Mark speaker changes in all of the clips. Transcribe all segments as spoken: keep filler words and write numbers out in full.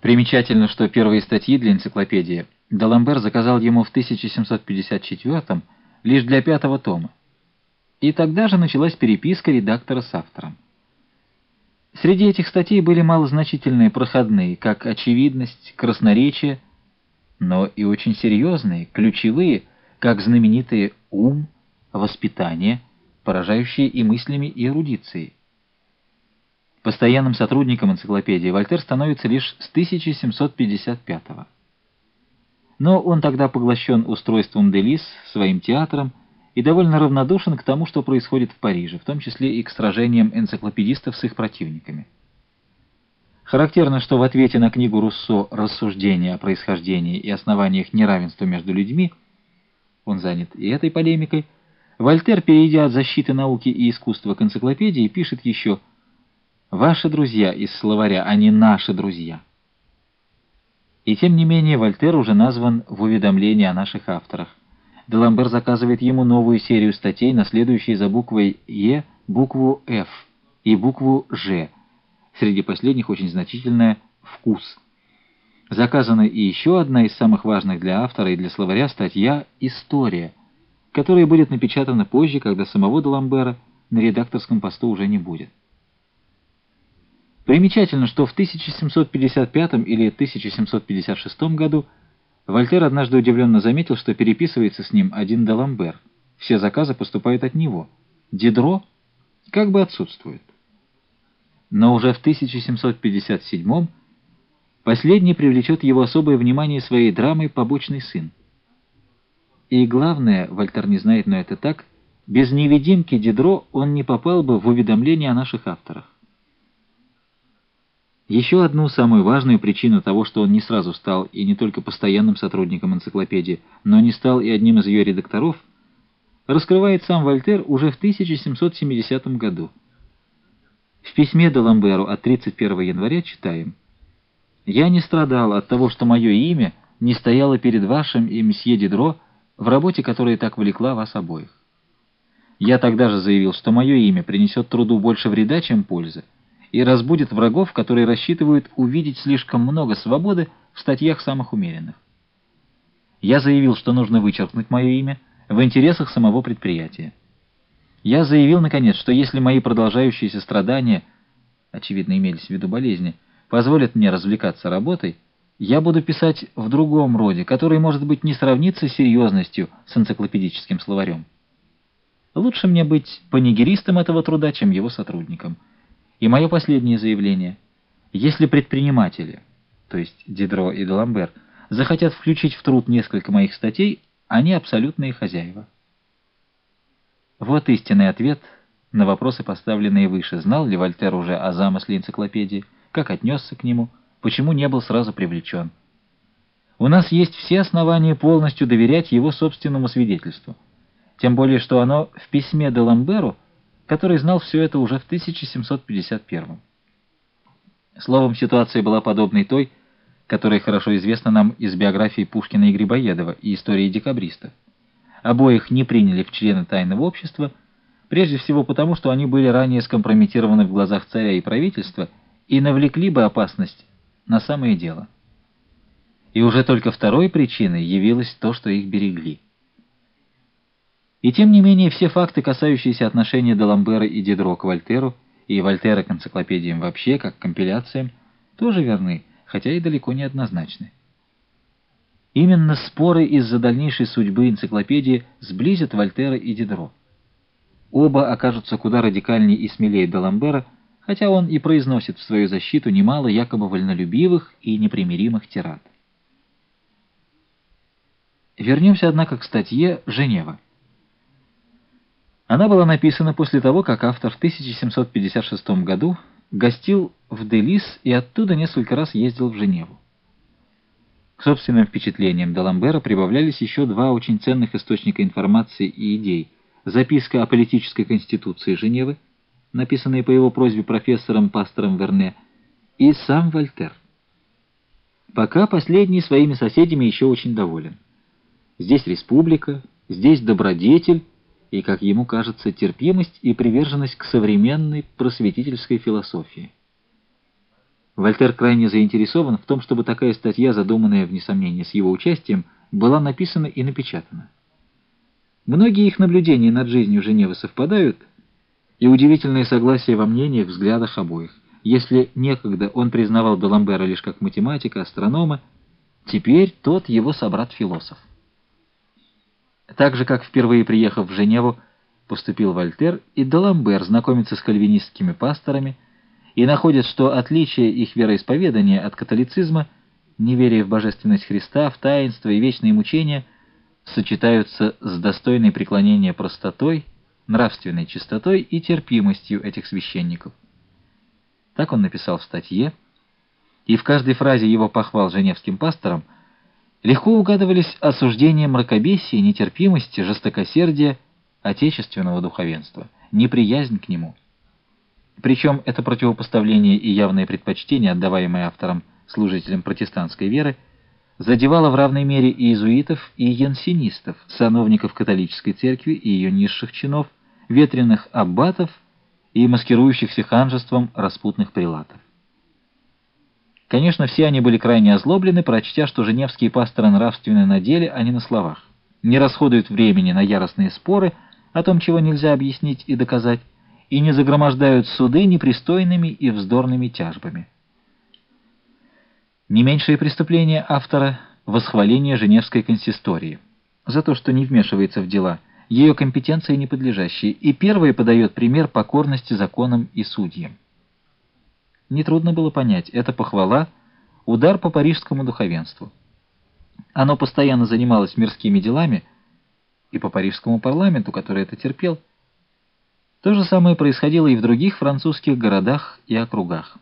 Speaker 1: Примечательно, что первые статьи для энциклопедии Даламбер заказал ему в тысяча семьсот пятьдесят четвёртом лишь для пятого тома. И тогда же началась переписка редактора с автором. Среди этих статей были малозначительные проходные, как очевидность, красноречие, но и очень серьезные, ключевые, как знаменитые ум, воспитание, поражающие и мыслями, и эрудицией. Постоянным сотрудником энциклопедии Вольтер становится лишь с тысяча семьсот пятьдесят пятого. Но он тогда поглощен устройством Делис, своим театром, и довольно равнодушен к тому, что происходит в Париже, в том числе и к сражениям энциклопедистов с их противниками. Характерно, что в ответе на книгу Руссо «Рассуждения о происхождении и основаниях неравенства между людьми» он занят и этой полемикой, Вольтер, перейдя от защиты науки и искусства к энциклопедии, пишет еще «Ваши друзья из словаря, а не наши друзья». И тем не менее Вольтер уже назван в уведомлении о наших авторах. Даламбер заказывает ему новую серию статей, наследующие за буквой «Е» букву «Ф» и букву «Ж». Среди последних очень значительная «Вкус». Заказана и еще одна из самых важных для автора и для словаря статья «История», которая будет напечатана позже, когда самого Даламбера на редакторском посту уже не будет. Примечательно, что в тысяча семьсот пятьдесят пятом или тысяча семьсот пятьдесят шестом году Вольтер однажды удивленно заметил, что переписывается с ним один Даламбер. Все заказы поступают от него. Дидро как бы отсутствует. Но уже в тысяча семьсот пятьдесят седьмом последний привлечет его особое внимание своей драмой «Побочный сын». И главное, Вольтер не знает, но это так, без невидимки Дидро он не попал бы в уведомление о наших авторах. Еще одну самую важную причину того, что он не сразу стал и не только постоянным сотрудником энциклопедии, но не стал и одним из ее редакторов, раскрывает сам Вольтер уже в тысяча семьсот семидесятом году. В письме Даламберу от тридцать первого января читаем: «Я не страдал от того, что мое имя не стояло перед вашим и мсье Дидро в работе, которая так влекла вас обоих. Я тогда же заявил, что мое имя принесет труду больше вреда, чем пользы, и разбудит врагов, которые рассчитывают увидеть слишком много свободы в статьях самых умеренных. Я заявил, что нужно вычеркнуть мое имя в интересах самого предприятия. Я заявил, наконец, что если мои продолжающиеся страдания, очевидно, имелись в виду болезни, позволят мне развлекаться работой, я буду писать в другом роде, который, может быть, не сравнится серьезностью с энциклопедическим словарем. Лучше мне быть панигеристом этого труда, чем его сотрудником. И мое последнее заявление: если предприниматели, то есть Дидро и Даламбер, захотят включить в труд несколько моих статей, они абсолютные хозяева». Вот истинный ответ на вопросы, поставленные выше. Знал ли Вольтер уже о замысле энциклопедии, как отнесся к нему, почему не был сразу привлечен? У нас есть все основания полностью доверять его собственному свидетельству, тем более что оно в письме Даламберу, который знал все это уже в тысяча семьсот пятьдесят первом. Словом, ситуация была подобной той, которая хорошо известна нам из биографии Пушкина и Грибоедова и истории декабристов. Обоих не приняли в члены тайного общества, прежде всего потому, что они были ранее скомпрометированы в глазах царя и правительства и навлекли бы опасность на самое дело. И уже только второй причиной явилось то, что их берегли. И тем не менее все факты, касающиеся отношения Даламбера и Дидро к Вольтеру, и Вольтера к энциклопедиям вообще, как к компиляциям, тоже верны, хотя и далеко не однозначны. Именно споры из-за дальнейшей судьбы энциклопедии сблизят Вольтера и Дидро. Оба окажутся куда радикальнее и смелее Даламбера, хотя он и произносит в свою защиту немало якобы вольнолюбивых и непримиримых тирад. Вернемся, однако, к статье «Женева». Она была написана после того, как автор в тысяча семьсот пятьдесят шестом году гостил в Делис и оттуда несколько раз ездил в Женеву. К собственным впечатлениям Даламбера прибавлялись еще два очень ценных источника информации и идей: записка о политической конституции Женевы, написанная по его просьбе профессором Пастором Верне, и сам Вольтер. Пока последний своими соседями еще очень доволен. Здесь республика, здесь добродетель и, как ему кажется, терпимость и приверженность к современной просветительской философии. Вольтер крайне заинтересован в том, чтобы такая статья, задуманная, вне сомнения, с его участием, была написана и напечатана. Многие их наблюдения над жизнью Женевы совпадают, и удивительное согласие во мнениях, взглядах обоих. Если некогда он признавал Даламбера лишь как математика, астронома, теперь тот его собрат-философ. Так же, как впервые приехав в Женеву, поступил Вольтер, и Даламбер знакомится с кальвинистскими пасторами и находит, что отличие их вероисповедания от католицизма, неверие в божественность Христа, в таинство и вечные мучения, сочетаются с достойной преклонения простотой, нравственной чистотой и терпимостью этих священников. Так он написал в статье, и в каждой фразе его похвал женевским пасторам легко угадывались осуждения мракобесия, нетерпимости, жестокосердия отечественного духовенства, неприязнь к нему. Причем это противопоставление и явное предпочтение, отдаваемое автором служителям протестантской веры, задевало в равной мере и иезуитов, и янсенистов, сановников католической церкви и ее низших чинов, ветреных аббатов и маскирующихся ханжеством распутных прелатов. Конечно, все они были крайне озлоблены, прочтя, что женевские пасторы нравственны на деле, а не на словах, не расходуют времени на яростные споры о том, чего нельзя объяснить и доказать, и не загромождают суды непристойными и вздорными тяжбами. Не меньшее преступление автора — восхваление Женевской консистории за то, что не вмешивается в дела, ее компетенции не подлежащие, и первое подает пример покорности законам и судьям. Нетрудно было понять, это похвала, удар по парижскому духовенству. Оно постоянно занималось мирскими делами, и по парижскому парламенту, который это терпел. То же самое происходило и в других французских городах и округах.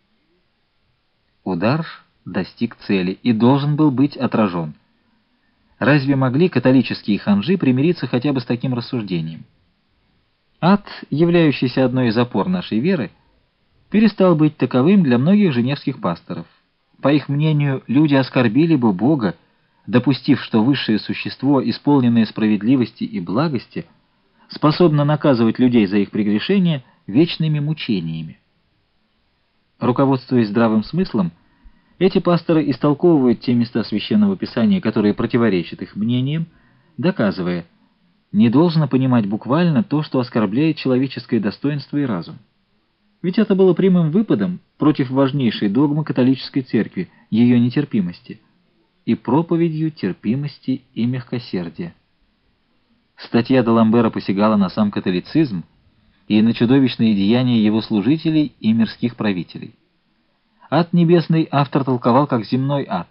Speaker 1: Удар достиг цели и должен был быть отражен. Разве могли католические ханжи примириться хотя бы с таким рассуждением? Ад, являющийся одной из опор нашей веры, перестал быть таковым для многих женевских пасторов. По их мнению, люди оскорбили бы Бога, допустив, что высшее существо, исполненное справедливости и благости, способно наказывать людей за их прегрешения вечными мучениями. Руководствуясь здравым смыслом, эти пасторы истолковывают те места Священного Писания, которые противоречат их мнениям, доказывая, не должно понимать буквально то, что оскорбляет человеческое достоинство и разум. Ведь это было прямым выпадом против важнейшей догмы католической церкви, ее нетерпимости, и проповедью терпимости и мягкосердия. Статья Даламбера посягала на сам католицизм и на чудовищные деяния его служителей и мирских правителей. Ад небесный автор толковал как земной ад.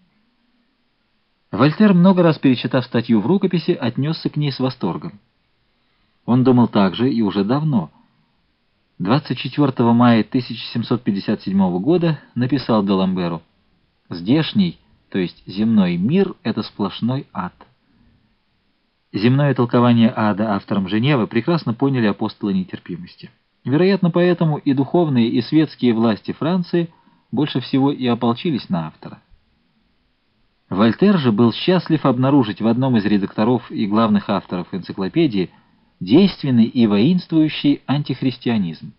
Speaker 1: Вольтер, много раз перечитав статью в рукописи, отнесся к ней с восторгом. Он думал так же и уже давно. двадцать четвёртого мая тысяча семьсот пятьдесят седьмого года написал Даламберу: «Здешний, то есть земной мир — это сплошной ад». Земное толкование ада автором Женевы прекрасно поняли апостолы нетерпимости. Вероятно, поэтому и духовные, и светские власти Франции больше всего и ополчились на автора. Вольтер же был счастлив обнаружить в одном из редакторов и главных авторов энциклопедии действенный и воинствующий антихристианизм.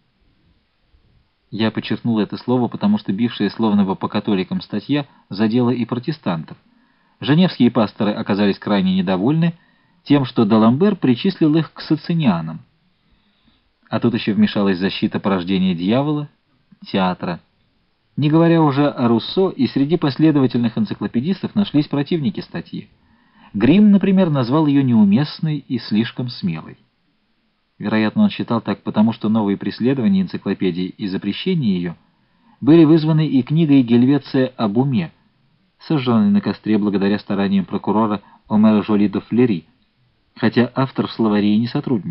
Speaker 1: Я подчеркнул это слово, потому что бившая словно по католикам статья задела и протестантов. Женевские пасторы оказались крайне недовольны тем, что Даламбер причислил их к социнианам. А тут еще вмешалась защита порождения дьявола, театра. Не говоря уже о Руссо, и среди последовательных энциклопедистов нашлись противники статьи. Грим, например, назвал ее неуместной и слишком смелой. Вероятно, он считал так потому, что новые преследования энциклопедии и запрещение ее были вызваны и книгой Гельвеция об уме, сожженной на костре благодаря стараниям прокурора Омера Жоли де Флери, хотя автор в словаре и не сотрудничал.